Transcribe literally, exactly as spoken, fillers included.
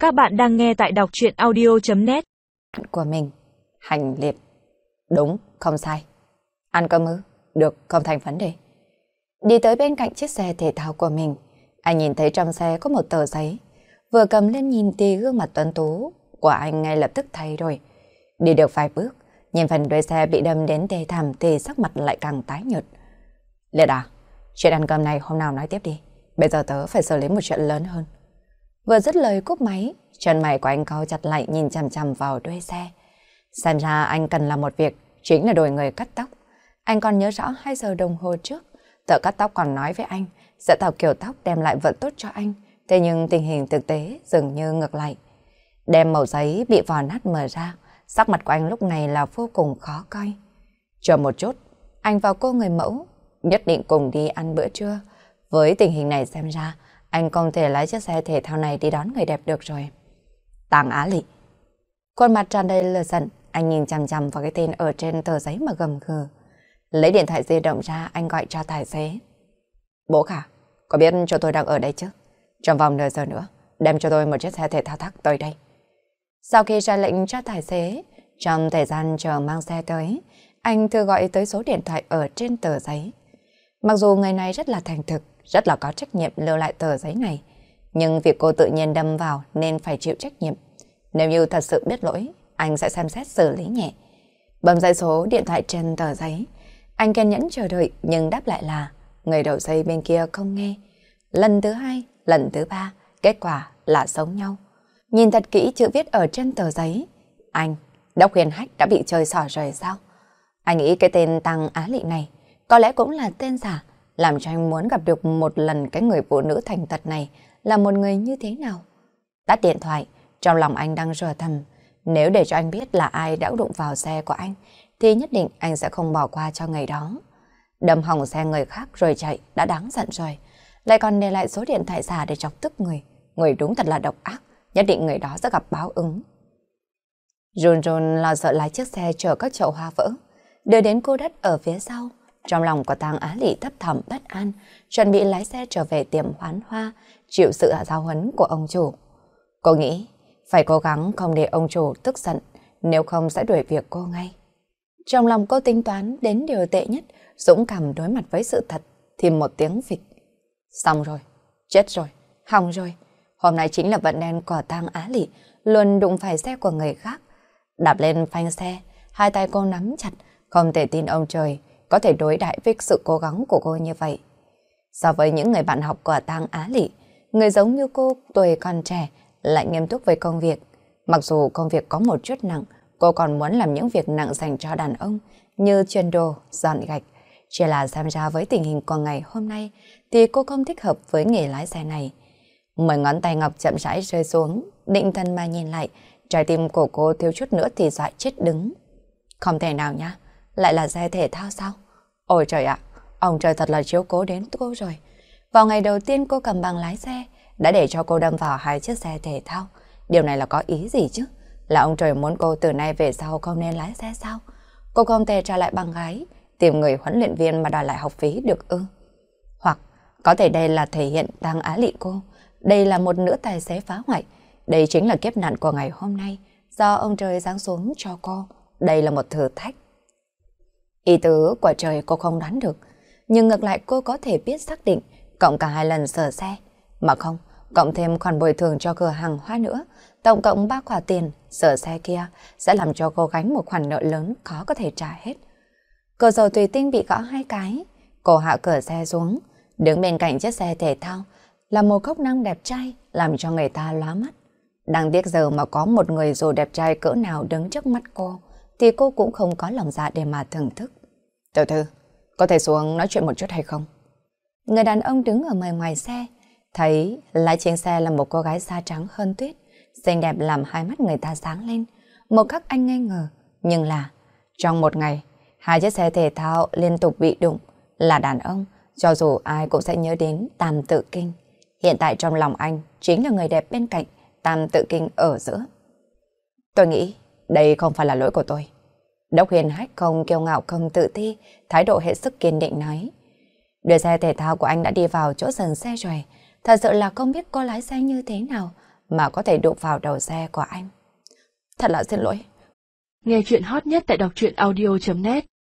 Các bạn đang nghe tại đọc truyện audio chấm net. Của mình, hành liệt. Đúng, không sai. Ăn cơm ư? Được, không thành vấn đề. Đi tới bên cạnh chiếc xe thể thao của mình, anh nhìn thấy trong xe có một tờ giấy. Vừa cầm lên nhìn thì gương mặt tuấn tú của anh ngay lập tức thay đổi. Đi được vài bước, nhìn phần đuôi xe bị đâm đến tê thảm thì sắc mặt lại càng tái nhợt. Liệt à, chuyện ăn cơm này hôm nào nói tiếp đi. Bây giờ tớ phải xử lý một chuyện lớn hơn. Vừa dứt lời cúp máy, chân mày của anh cau chặt lại nhìn chằm chằm vào đuôi xe. Xem ra anh cần làm một việc, chính là đổi người cắt tóc. Anh còn nhớ rõ hai giờ đồng hồ trước, thợ cắt tóc còn nói với anh sẽ tạo kiểu tóc đem lại vận tốt cho anh. Thế nhưng tình hình thực tế dường như ngược lại. Đem mẩu giấy bị vò nát mở ra, sắc mặt của anh lúc này là vô cùng khó coi. Chờ một chút, anh vào cô người mẫu, nhất định cùng đi ăn bữa trưa. Với tình hình này xem ra, anh không thể lái chiếc xe thể thao này đi đón người đẹp được rồi. Tàng Á Lị. Khuôn mặt tràn đầy lửa giận, anh nhìn chằm chằm vào cái tên ở trên tờ giấy mà gầm gừ. Lấy điện thoại di động ra, anh gọi cho tài xế. Bố Khả, có biết cho tôi đang ở đây chứ? Trong vòng nửa giờ nữa, đem cho tôi một chiếc xe thể thao thắc tới đây. Sau khi ra lệnh cho tài xế, trong thời gian chờ mang xe tới, anh thử gọi tới số điện thoại ở trên tờ giấy. Mặc dù người này rất là thành thực, rất là có trách nhiệm lưu lại tờ giấy này, nhưng việc cô tự nhiên đâm vào nên phải chịu trách nhiệm. Nếu như thật sự biết lỗi, anh sẽ xem xét xử lý nhẹ. Bấm dãy số điện thoại trên tờ giấy, anh kiên nhẫn chờ đợi nhưng đáp lại là người đầu dây bên kia không nghe. Lần thứ hai, lần thứ ba, kết quả là giống nhau. Nhìn thật kỹ chữ viết ở trên tờ giấy, anh, Đốc Huyền Hách đã bị chơi xỏ rồi sao? Anh nghĩ cái tên Tăng Á Lị này có lẽ cũng là tên giả, làm cho anh muốn gặp được một lần cái người phụ nữ thành thật này là một người như thế nào. Tắt điện thoại, trong lòng anh đang rờ thầm, nếu để cho anh biết là ai đã đụng vào xe của anh, thì nhất định anh sẽ không bỏ qua cho người đó. Đâm hỏng xe người khác rồi chạy đã đáng giận rồi, lại còn để lại số điện thoại giả để chọc tức người. Người đúng thật là độc ác, nhất định người đó sẽ gặp báo ứng. Run run lo sợ lái chiếc xe chở các chậu hoa vỡ, đưa đến cô đất ở phía sau. Trong lòng của Tàng Á Lị thấp thỏm bất an, chuẩn bị lái xe trở về tiệm hoán hoa, chịu sự giáo huấn của ông chủ. Cô nghĩ phải cố gắng không để ông chủ tức giận, nếu không sẽ đuổi việc cô ngay. Trong lòng cô tính toán đến điều tệ nhất, dũng cảm đối mặt với sự thật, thì một tiếng phịch. Xong rồi, chết rồi, hỏng rồi. Hôm nay chính là vận đen của Tàng Á Lị, luôn đụng phải xe của người khác. Đạp lên phanh xe, hai tay cô nắm chặt, không thể tin ông trời có thể đối đãi với sự cố gắng của cô như vậy. So với những người bạn học của Tàng Á Lị, người giống như cô tuổi còn trẻ lại nghiêm túc với công việc. Mặc dù công việc có một chút nặng, cô còn muốn làm những việc nặng dành cho đàn ông như chuyển đồ, dọn gạch. Chỉ là xem ra với tình hình của ngày hôm nay thì cô không thích hợp với nghề lái xe này. Mười ngón tay ngọc chậm rãi rơi xuống, định thần mà nhìn lại, trái tim của cô thiếu chút nữa thì dọa chết đứng. Không thể nào nhá, lại là xe thể thao sao? Ôi trời ạ, ông trời thật là chiếu cố đến cô rồi. Vào ngày đầu tiên cô cầm bằng lái xe, đã để cho cô đâm vào hai chiếc xe thể thao. Điều này là có ý gì chứ? Là ông trời muốn cô từ nay về sau không nên lái xe sao? Cô không thể trả lại bằng gái, tìm người huấn luyện viên mà đòi lại học phí được ư? Hoặc có thể đây là thể hiện Tàng Á Lị cô, đây là một nữ tài xế phá hoại. Đây chính là kiếp nạn của ngày hôm nay, do ông trời giáng xuống cho cô. Đây là một thử thách. Ý tứ của trời cô không đoán được, nhưng ngược lại cô có thể biết xác định, cộng cả hai lần sửa xe. Mà không, cộng thêm khoản bồi thường cho cửa hàng hoa nữa, tổng cộng ba khoản tiền sửa xe kia sẽ làm cho cô gánh một khoản nợ lớn khó có thể trả hết. Cửa sổ thủy tinh bị gõ hai cái, cô hạ cửa xe xuống, đứng bên cạnh chiếc xe thể thao là một cốc năng đẹp trai làm cho người ta lóa mắt. Đáng tiếc giờ mà có một người dù đẹp trai cỡ nào đứng trước mắt cô thì cô cũng không có lòng dạ để mà thưởng thức. Tiểu thư, có thể xuống nói chuyện một chút hay không? Người đàn ông đứng ở ngoài xe, thấy lái trên xe là một cô gái da trắng hơn tuyết, xinh đẹp làm hai mắt người ta sáng lên. Một khắc anh nghi ngờ, nhưng là trong một ngày, hai chiếc xe thể thao liên tục bị đụng, là đàn ông, cho dù ai cũng sẽ nhớ đến Tam Tự Kinh. Hiện tại trong lòng anh chính là người đẹp bên cạnh, Tam Tự Kinh ở giữa. Tôi nghĩ đây không phải là lỗi của tôi. Đốc Huyền Hách không kiêu ngạo không tự ti, thái độ hết sức kiên định nói. Đuôi xe thể thao của anh đã đi vào chỗ dừng xe rồi, thật sự là không biết cô lái xe như thế nào mà có thể đụng vào đầu xe của anh. Thật là xin lỗi. Nghe chuyện hot nhất tại đọc truyện audio chấm net